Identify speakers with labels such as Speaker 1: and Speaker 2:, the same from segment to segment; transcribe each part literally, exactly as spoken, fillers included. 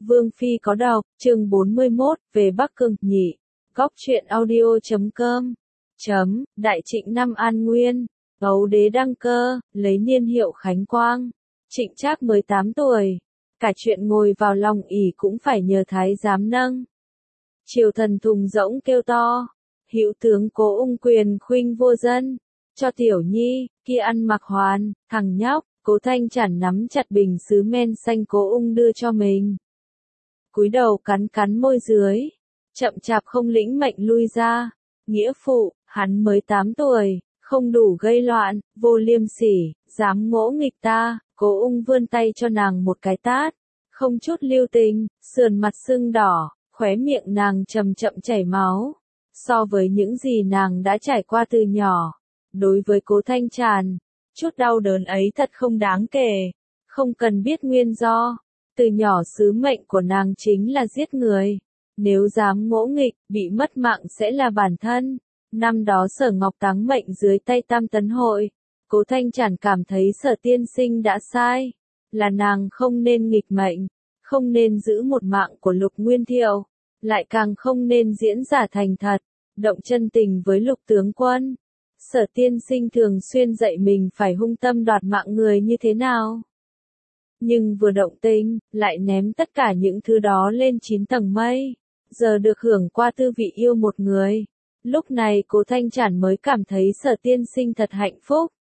Speaker 1: Vương Phi có đọc, chương bốn mươi mốt, về Bắc Cương, nhị. Góc truyện audio chấm com. Chấm, Đại Trịnh năm An Nguyên. Ấu đế đăng cơ, lấy niên hiệu Khánh Quang. Trịnh Trác mới tám tuổi. Cả chuyện ngồi vào lòng ỷ cũng phải nhờ thái giám nâng. Triều thần thùng rỗng kêu to. Hữu tướng Cố Ung quyền khuynh vô dân. Cho tiểu nhi, kia ăn mặc hoàn, thằng nhóc. Cố Thanh Chản nắm chặt bình sứ men xanh Cố Ung đưa cho mình. Cúi đầu cắn cắn môi dưới. Chậm chạp không lĩnh mệnh lui ra. Nghĩa phụ, hắn mới tám tuổi, không đủ gây loạn, vô liêm sỉ, dám ngỗ nghịch ta. Cố Ung vươn tay cho nàng một cái tát. Không chút lưu tình, sườn mặt sưng đỏ, khóe miệng nàng chậm chậm chảy máu. So với những gì nàng đã trải qua từ nhỏ, đối với Cố Thanh Chản, chút đau đớn ấy thật không đáng kể. Không cần biết nguyên do. Từ nhỏ sứ mệnh của nàng chính là giết người. Nếu dám ngỗ nghịch, bị mất mạng sẽ là bản thân. Năm đó Sở Ngọc táng mệnh dưới tay Tam Tấn Hội. Cố Thanh Chản cảm thấy Sở tiên sinh đã sai. Là nàng không nên nghịch mệnh. Không nên giữ một mạng của Lục Nguyên Thiệu. Lại càng không nên diễn giả thành thật. Động chân tình với Lục tướng quân. Sở tiên sinh thường xuyên dạy mình phải hung tâm đoạt mạng người như thế nào. Nhưng vừa động tình, lại ném tất cả những thứ đó lên chín tầng mây. Giờ được hưởng qua tư vị yêu một người. Lúc này Cố Thanh Chản mới cảm thấy Sở tiên sinh thật hạnh phúc.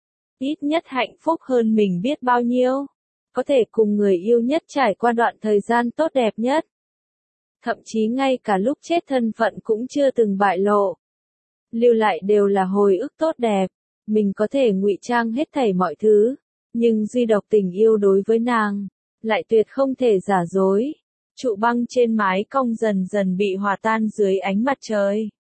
Speaker 1: Ít nhất hạnh phúc hơn mình biết bao nhiêu. Có thể cùng người yêu nhất trải qua đoạn thời gian tốt đẹp nhất. Thậm chí ngay cả lúc chết thân phận cũng chưa từng bại lộ. Lưu lại đều là hồi ức tốt đẹp. Mình có thể ngụy trang hết thảy mọi thứ. Nhưng duy độc tình yêu đối với nàng, lại tuyệt không thể giả dối. Trụ băng trên mái cong dần dần bị hòa tan dưới ánh mặt trời.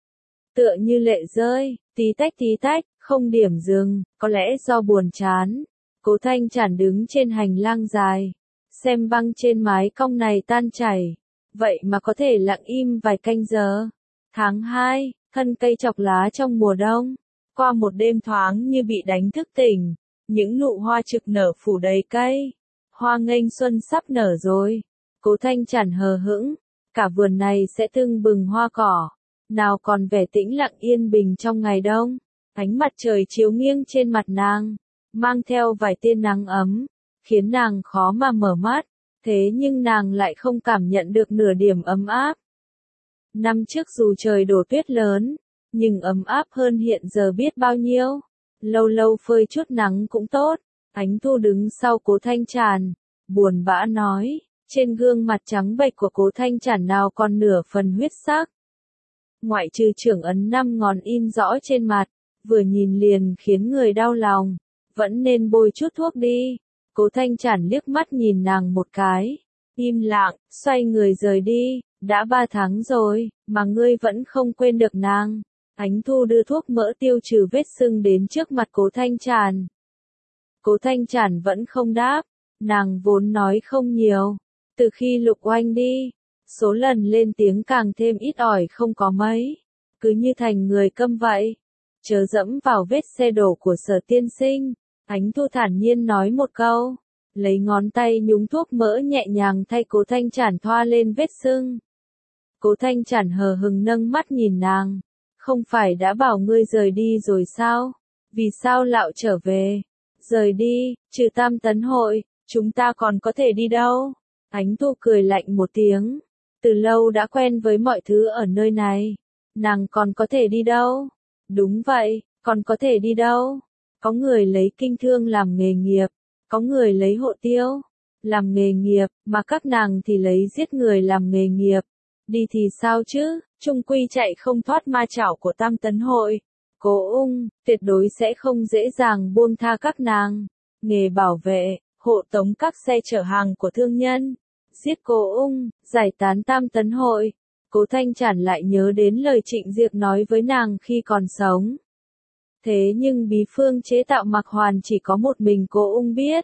Speaker 1: Tựa như lệ rơi, tí tách tí tách, không điểm dừng, có lẽ do buồn chán. Cố Thanh Chản đứng trên hành lang dài, xem băng trên mái cong này tan chảy. Vậy mà có thể lặng im vài canh giờ. Tháng hai, thân cây chọc lá trong mùa đông. Qua một đêm thoáng như bị đánh thức tỉnh. Những nụ hoa trực nở phủ đầy cây. Hoa nghênh xuân sắp nở rồi. Cố Thanh Chản hờ hững. Cả vườn này sẽ tưng bừng hoa cỏ. Nào còn vẻ tĩnh lặng yên bình trong ngày đông. Ánh mặt trời chiếu nghiêng trên mặt nàng. Mang theo vài tia nắng ấm. Khiến nàng khó mà mở mắt. Thế nhưng nàng lại không cảm nhận được nửa điểm ấm áp. Năm trước dù trời đổ tuyết lớn. Nhưng ấm áp hơn hiện giờ biết bao nhiêu. Lâu lâu phơi chút nắng cũng tốt. Ánh Thu đứng sau Cố Thanh Chản, buồn bã nói, trên gương mặt trắng bệch của Cố Thanh Chản nào còn nửa phần huyết sắc. Ngoại trừ trưởng ấn năm ngón in rõ trên mặt, vừa nhìn liền khiến người đau lòng, vẫn nên bôi chút thuốc đi. Cố Thanh Chản liếc mắt nhìn nàng một cái, im lặng, xoay người rời đi, đã ba tháng rồi, mà ngươi vẫn không quên được nàng. Ánh Thu đưa thuốc mỡ tiêu trừ vết sưng đến trước mặt Cố Thanh Chản. Cố Thanh Chản vẫn không đáp, nàng vốn nói không nhiều. Từ khi Lục Oanh đi, số lần lên tiếng càng thêm ít ỏi không có mấy. Cứ như thành người câm vậy. Chớ dẫm vào vết xe đổ của Sở tiên sinh. Ánh Thu thản nhiên nói một câu. Lấy ngón tay nhúng thuốc mỡ nhẹ nhàng thay Cố Thanh Chản thoa lên vết sưng. Cố Thanh Chản hờ hững nâng mắt nhìn nàng. Không phải đã bảo ngươi rời đi rồi sao? Vì sao lạo trở về? Rời đi, trừ Tam Tấn Hội, chúng ta còn có thể đi đâu? Ánh Thu cười lạnh một tiếng. Từ lâu đã quen với mọi thứ ở nơi này. Nàng còn có thể đi đâu? Đúng vậy, còn có thể đi đâu? Có người lấy kinh thương làm nghề nghiệp. Có người lấy hộ tiêu làm nghề nghiệp, mà các nàng thì lấy giết người làm nghề nghiệp. Đi thì sao chứ, chung quy chạy không thoát ma chảo của Tam Tấn Hội. Cố Ung, tuyệt đối sẽ không dễ dàng buông tha các nàng. Nghề bảo vệ, hộ tống các xe chở hàng của thương nhân. Giết Cố Ung, giải tán Tam Tấn Hội. Cố Thanh Chản lại nhớ đến lời Trịnh Diệp nói với nàng khi còn sống. Thế nhưng bí phương chế tạo Mạc Hoàn chỉ có một mình Cố Ung biết.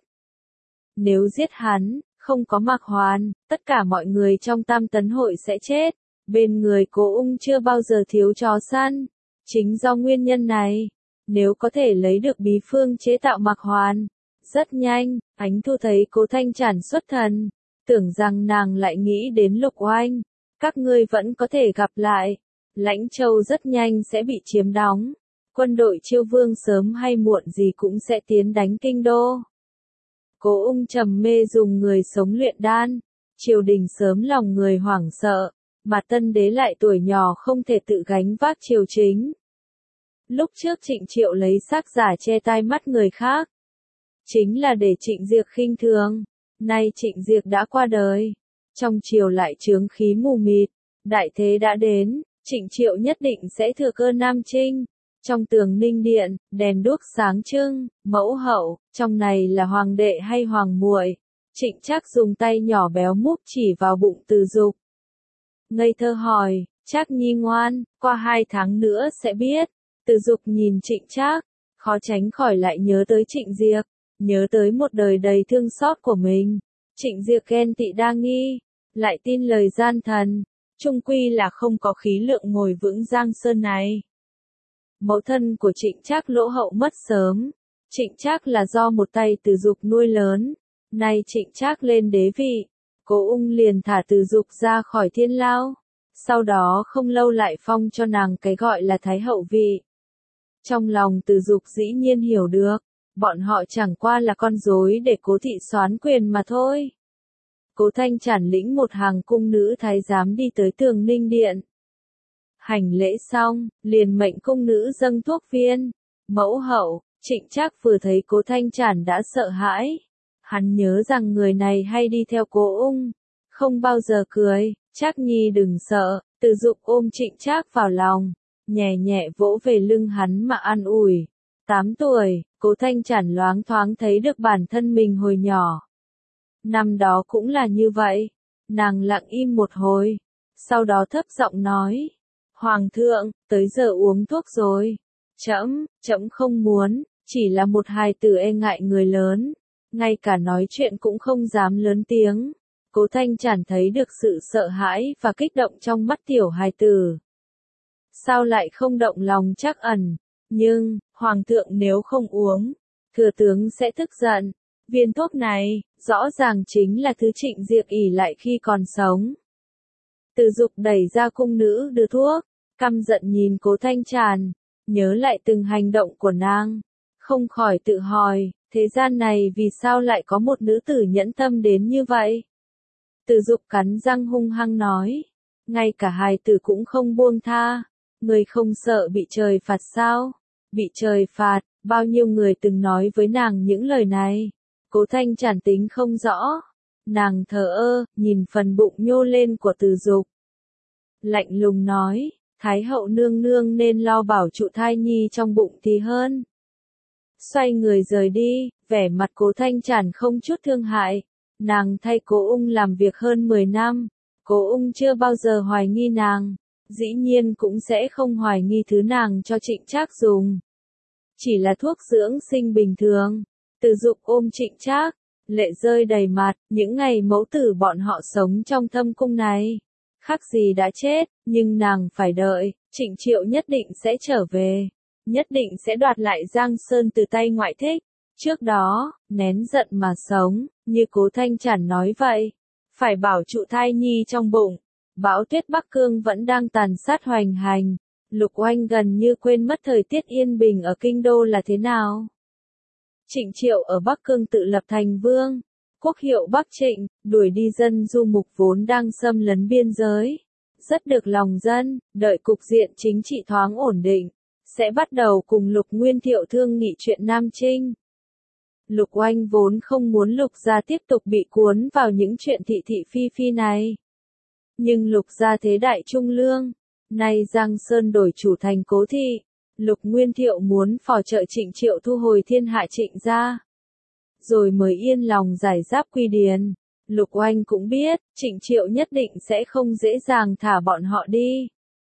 Speaker 1: Nếu giết hắn, không có Mạc Hoàn, tất cả mọi người trong Tam Tấn Hội sẽ chết. Bên người Cố Ung chưa bao giờ thiếu chó săn. Chính do nguyên nhân này, nếu có thể lấy được bí phương chế tạo Mạc Hoàn, rất nhanh, Ánh Thu thấy Cố Thanh Chản xuất thần. tưởng rằng nàng lại nghĩ đến Lục Oanh. Các ngươi vẫn có thể gặp lại. Lãnh Châu rất nhanh sẽ bị chiếm đóng. Quân đội Chiêu Vương sớm hay muộn gì cũng sẽ tiến đánh kinh đô. Cố Ung trầm mê dùng người sống luyện đan. Triều đình sớm lòng người hoảng sợ. Mà tân đế lại tuổi nhỏ không thể tự gánh vác triều chính. Lúc trước Trịnh Triệu lấy xác giả che tai mắt người khác. Chính là để Trịnh Diệc khinh thường. Nay Trịnh Diệc đã qua đời. Trong triều lại chướng khí mù mịt. Đại thế đã đến, Trịnh Triệu nhất định sẽ thừa cơ Nam Chinh. Trong tường Ninh Điện, đèn đuốc sáng trưng, mẫu hậu, trong này là hoàng đệ hay hoàng muội? Trịnh Trác dùng tay nhỏ béo múp chỉ vào bụng Từ Dục. Ngây thơ hỏi, Trác nhi ngoan, qua hai tháng nữa sẽ biết. Từ Dục nhìn Trịnh Trác, khó tránh khỏi lại nhớ tới Trịnh Diệc, nhớ tới một đời đầy thương xót của mình. Trịnh Diệc ghen tị đa nghi, lại tin lời gian thần, chung quy là không có khí lượng ngồi vững Giang Sơn này. Mẫu thân của Trịnh Trác lỗ hậu mất sớm. Trịnh Trác là do một tay Từ Dục nuôi lớn. Nay Trịnh Trác lên đế vị, Cố Ung liền thả Từ Dục ra khỏi thiên lao. Sau đó không lâu lại phong cho nàng cái gọi là Thái hậu vị. Trong lòng Từ Dục dĩ nhiên hiểu được, bọn họ chẳng qua là con rối để Cố thị soán quyền mà thôi. Cố Thanh Trản lĩnh một hàng cung nữ thái giám đi tới tường Ninh Điện. Hành lễ xong, liền mệnh cung nữ dâng thuốc viên. Mẫu hậu, Trịnh Trác vừa thấy Cố Thanh Trản đã sợ hãi. Hắn nhớ rằng người này hay đi theo Cố Ung, không bao giờ cười. Trác nhi đừng sợ. Từ Dục ôm Trịnh Trác vào lòng, nhẹ nhẹ vỗ về lưng hắn mà an ủi. Tám tuổi, Cố Thanh Trản loáng thoáng thấy được bản thân mình hồi nhỏ. Năm đó cũng là như vậy. Nàng lặng im một hồi, sau đó thấp giọng nói. Hoàng thượng, tới giờ uống thuốc rồi. Trẫm, trẫm không muốn, chỉ là một hài tử e ngại người lớn. Ngay cả nói chuyện cũng không dám lớn tiếng. Cố Thanh Trản thấy được sự sợ hãi và kích động trong mắt tiểu hài tử. Sao lại không động lòng Trác Ẩn? Nhưng, Hoàng thượng nếu không uống, thừa tướng sẽ tức giận. Viên thuốc này, rõ ràng chính là thứ Trịnh Diệc ỷ lại khi còn sống. Từ Dục đẩy ra cung nữ đưa thuốc, căm giận nhìn Cố Thanh Trản, nhớ lại từng hành động của nàng, không khỏi tự hỏi, thế gian này vì sao lại có một nữ tử nhẫn tâm đến như vậy? Từ Dục cắn răng hung hăng nói, ngay cả hài tử cũng không buông tha, người không sợ bị trời phạt sao? Bị trời phạt, bao nhiêu người từng nói với nàng những lời này? Cố Thanh Trản tính không rõ, nàng thờ ơ, nhìn phần bụng nhô lên của Từ Dục. Lạnh lùng nói, Thái hậu nương nương nên lo bảo trụ thai nhi trong bụng thì hơn. Xoay người rời đi, vẻ mặt Cố Thanh Trản không chút thương hại. Nàng thay Cố Ung làm việc hơn mười năm, Cố Ung chưa bao giờ hoài nghi nàng, dĩ nhiên cũng sẽ không hoài nghi thứ nàng cho Trịnh Trác dùng. Chỉ là thuốc dưỡng sinh bình thường. Từ Dục ôm Trịnh Trác, lệ rơi đầy mặt, những ngày mẫu tử bọn họ sống trong thâm cung này. Khác gì đã chết, nhưng nàng phải đợi, Trịnh Triệu nhất định sẽ trở về, nhất định sẽ đoạt lại Giang Sơn từ tay ngoại thích. Trước đó, nén giận mà sống, như Cố Thanh Trản nói vậy, phải bảo trụ thai nhi trong bụng. Bão tuyết Bắc Cương vẫn đang tàn sát hoành hành, Lục Oanh gần như quên mất thời tiết yên bình ở kinh đô là thế nào. Trịnh Triệu ở Bắc Cương tự lập thành vương, quốc hiệu Bắc Trịnh, đuổi đi dân du mục vốn đang xâm lấn biên giới. Rất được lòng dân, đợi cục diện chính trị thoáng ổn định, sẽ bắt đầu cùng Lục Nguyên Thiệu thương nghị chuyện Nam Chinh. Lục Oanh vốn không muốn Lục gia tiếp tục bị cuốn vào những chuyện thị thị phi phi này. Nhưng Lục gia thế đại trung lương, nay Giang Sơn đổi chủ thành Cố thị. Lục Nguyên Thiệu muốn phò trợ Trịnh Triệu thu hồi thiên hạ Trịnh gia, rồi mới yên lòng giải giáp quy điền. Lục Oanh cũng biết, Trịnh Triệu nhất định sẽ không dễ dàng thả bọn họ đi.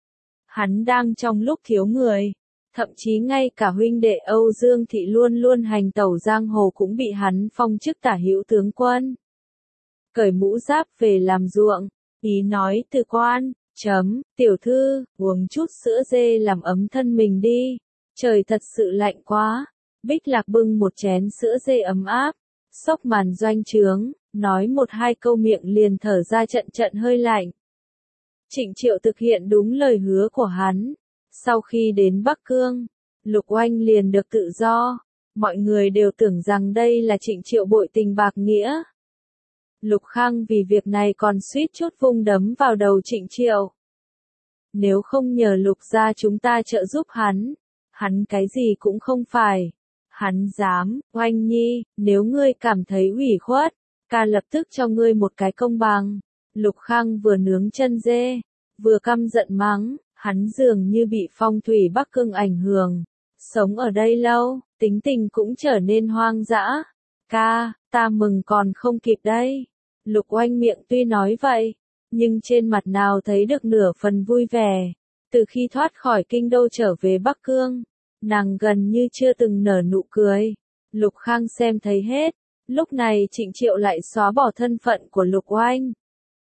Speaker 1: Hắn đang trong lúc thiếu người, thậm chí ngay cả huynh đệ Âu Dương Thị luôn luôn hành tẩu giang hồ cũng bị hắn phong chức tả hữu tướng quân. Cởi mũ giáp về làm ruộng, ý nói từ quan. Chấm, tiểu thư, uống chút sữa dê làm ấm thân mình đi. Trời thật sự lạnh quá. Bích Lạc bưng một chén sữa dê ấm áp, xốc màn doanh trướng, nói một hai câu miệng liền thở ra trận trận hơi lạnh. Trịnh Triệu thực hiện đúng lời hứa của hắn. Sau khi đến Bắc Cương, Lục Oanh liền được tự do. Mọi người đều tưởng rằng đây là Trịnh Triệu bội tình bạc nghĩa. Lục Khang vì việc này còn suýt chút vung đấm vào đầu Trịnh Triệu. Nếu không nhờ Lục gia chúng ta trợ giúp hắn, hắn cái gì cũng không phải. Hắn dám, Oanh Nhi, nếu ngươi cảm thấy ủy khuất, ca lập tức cho ngươi một cái công bằng. Lục Khang vừa nướng chân dê, vừa căm giận mắng, hắn dường như bị phong thủy Bắc Cương ảnh hưởng. Sống ở đây lâu, tính tình cũng trở nên hoang dã. Ca, ta mừng còn không kịp đây. Lục Oanh miệng tuy nói vậy, nhưng trên mặt nào thấy được nửa phần vui vẻ. Từ khi thoát khỏi kinh đô trở về Bắc Cương, nàng gần như chưa từng nở nụ cười. Lục Khang xem thấy hết, lúc này Trịnh Triệu lại xóa bỏ thân phận của Lục Oanh.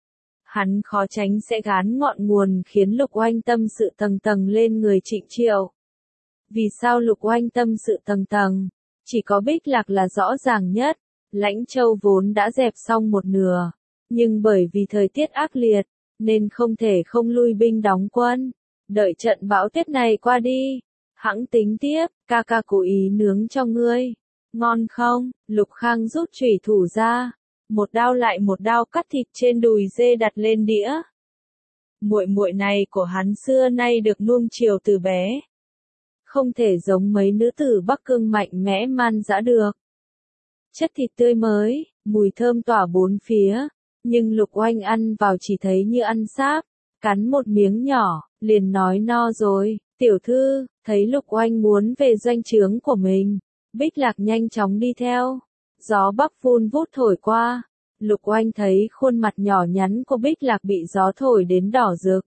Speaker 1: Hắn khó tránh sẽ gán ngọn nguồn khiến Lục Oanh tâm sự tầng tầng lên người Trịnh Triệu. Vì sao Lục Oanh tâm sự tầng tầng? Chỉ có Bích Lạc là rõ ràng nhất. Lãnh Châu vốn đã dẹp xong một nửa, nhưng bởi vì thời tiết ác liệt, nên không thể không lui binh đóng quân. Đợi trận bão tuyết này qua đi, hẵng tính tiếp, ca ca cố ý nướng cho ngươi. Ngon không? Lục Khang rút chủy thủ ra, một đao lại một đao cắt thịt trên đùi dê đặt lên đĩa. Muội muội này của hắn xưa nay được nuông chiều từ bé, không thể giống mấy nữ tử Bắc Cương mạnh mẽ man dã được. Chất thịt tươi mới, mùi thơm tỏa bốn phía, nhưng Lục Oanh ăn vào chỉ thấy như ăn sáp, cắn một miếng nhỏ, liền nói no rồi. Tiểu thư, thấy Lục Oanh muốn về doanh trướng của mình, Bích Lạc nhanh chóng đi theo. Gió bắc vun vút thổi qua, Lục Oanh thấy khuôn mặt nhỏ nhắn của Bích Lạc bị gió thổi đến đỏ rực.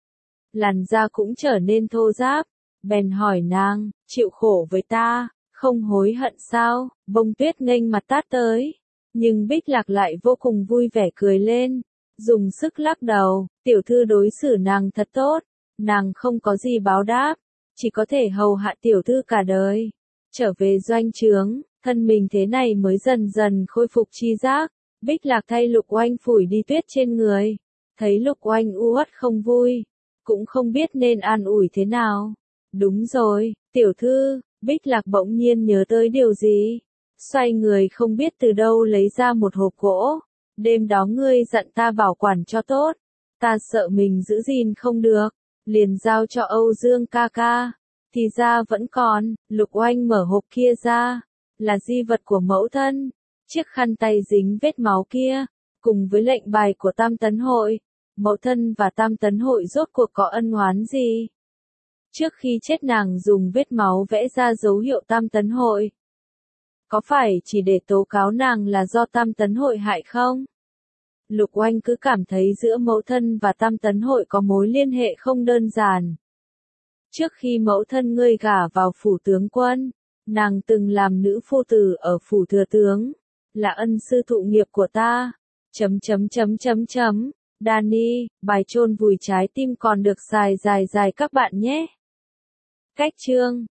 Speaker 1: Làn da cũng trở nên thô ráp, bèn hỏi nàng, chịu khổ với ta, không hối hận sao? Bông tuyết nghênh mặt tát tới, nhưng Bích Lạc lại vô cùng vui vẻ cười lên, dùng sức lắc đầu, tiểu thư đối xử nàng thật tốt, nàng không có gì báo đáp, chỉ có thể hầu hạ tiểu thư cả đời. Trở về doanh trướng, thân mình thế này mới dần dần khôi phục chi giác. Bích Lạc thay Lục Oanh phủi đi tuyết trên người, thấy Lục Oanh u uất không vui, cũng không biết nên an ủi thế nào. Đúng rồi, tiểu thư. Bích Lạc bỗng nhiên nhớ tới điều gì, xoay người không biết từ đâu lấy ra một hộp gỗ. Đêm đó ngươi dặn ta bảo quản cho tốt, ta sợ mình giữ gìn không được, liền giao cho Âu Dương ca ca. Thì ra vẫn còn. Lục Oanh mở hộp kia ra, là di vật của mẫu thân, chiếc khăn tay dính vết máu kia, cùng với lệnh bài của Tam Tấn Hội. Mẫu thân và Tam Tấn Hội rốt cuộc có ân oán gì? Trước khi chết nàng dùng vết máu vẽ ra dấu hiệu Tam Tấn Hội. Có phải chỉ để tố cáo nàng là do Tam Tấn Hội hại không? Lục Oanh cứ cảm thấy giữa mẫu thân và Tam Tấn Hội có mối liên hệ không đơn giản. Trước khi mẫu thân ngươi gả vào phủ tướng quân, nàng từng làm nữ phu tử ở phủ thừa tướng, là ân sư thụ nghiệp của ta. Chấm chấm chấm chấm chấm. Danny, bài chôn vùi trái tim còn được xài dài dài các bạn nhé. Cách chương